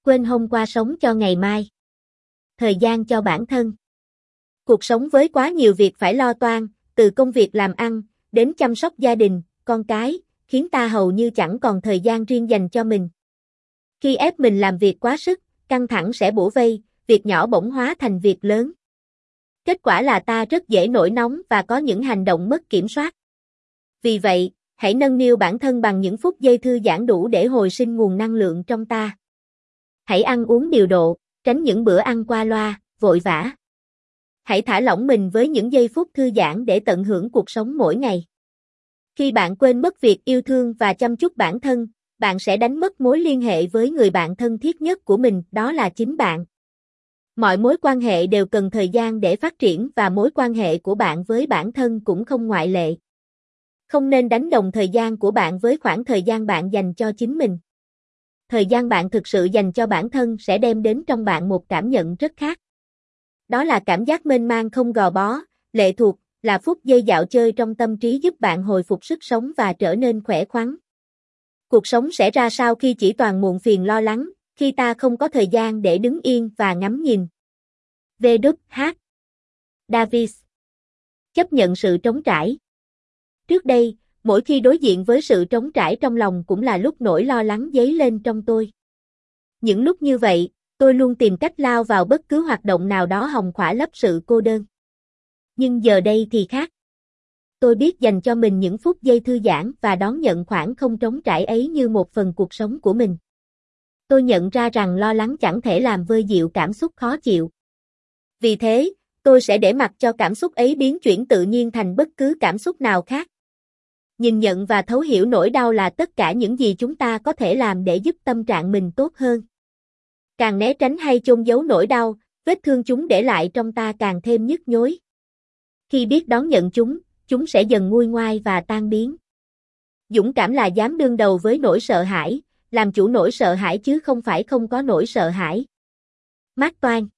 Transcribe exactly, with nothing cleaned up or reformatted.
Quên hôm qua sống cho ngày mai. Thời gian cho bản thân. Cuộc sống với quá nhiều việc phải lo toan, từ công việc làm ăn, đến chăm sóc gia đình, con cái, khiến ta hầu như chẳng còn thời gian riêng dành cho mình. Khi ép mình làm việc quá sức, căng thẳng sẽ bủa vây, việc nhỏ bỗng hóa thành việc lớn. Kết quả là ta rất dễ nổi nóng và có những hành động mất kiểm soát. Vì vậy, hãy nâng niu bản thân bằng những phút giây thư giãn đủ để hồi sinh nguồn năng lượng trong ta. Hãy ăn uống điều độ, tránh những bữa ăn qua loa, vội vã. Hãy thả lỏng mình với những giây phút thư giãn để tận hưởng cuộc sống mỗi ngày. Khi bạn quên mất việc yêu thương và chăm chút bản thân, bạn sẽ đánh mất mối liên hệ với người bạn thân thiết nhất của mình, đó là chính bạn. Mọi mối quan hệ đều cần thời gian để phát triển và mối quan hệ của bạn với bản thân cũng không ngoại lệ. Không nên đánh đồng thời gian của bạn với khoảng thời gian bạn dành cho chính mình. Thời gian bạn thực sự dành cho bản thân sẽ đem đến trong bạn một cảm nhận rất khác. Đó là cảm giác mênh mang không gò bó, lệ thuộc, là phút giây dạo chơi trong tâm trí giúp bạn hồi phục sức sống và trở nên khỏe khoắn. Cuộc sống sẽ ra sao khi chỉ toàn muộn phiền lo lắng, khi ta không có thời gian để đứng yên và ngắm nhìn. vê kép hát Davis. Chấp nhận sự trống trải. Trước đây, mỗi khi đối diện với sự trống trải trong lòng cũng là lúc nỗi lo lắng dấy lên trong tôi. Những lúc như vậy, tôi luôn tìm cách lao vào bất cứ hoạt động nào đó hòng khỏa lấp sự cô đơn. Nhưng giờ đây thì khác. Tôi biết dành cho mình những phút giây thư giãn và đón nhận khoảng không trống trải ấy như một phần cuộc sống của mình. Tôi nhận ra rằng lo lắng chẳng thể làm vơi dịu cảm xúc khó chịu. Vì thế, tôi sẽ để mặc cho cảm xúc ấy biến chuyển tự nhiên thành bất cứ cảm xúc nào khác. Nhìn nhận và thấu hiểu nỗi đau là tất cả những gì chúng ta có thể làm để giúp tâm trạng mình tốt hơn. Càng né tránh hay chôn giấu nỗi đau, vết thương chúng để lại trong ta càng thêm nhức nhối. Khi biết đón nhận chúng, chúng sẽ dần nguôi ngoai và tan biến. Dũng cảm là dám đương đầu với nỗi sợ hãi, làm chủ nỗi sợ hãi chứ không phải không có nỗi sợ hãi. Mark Twain.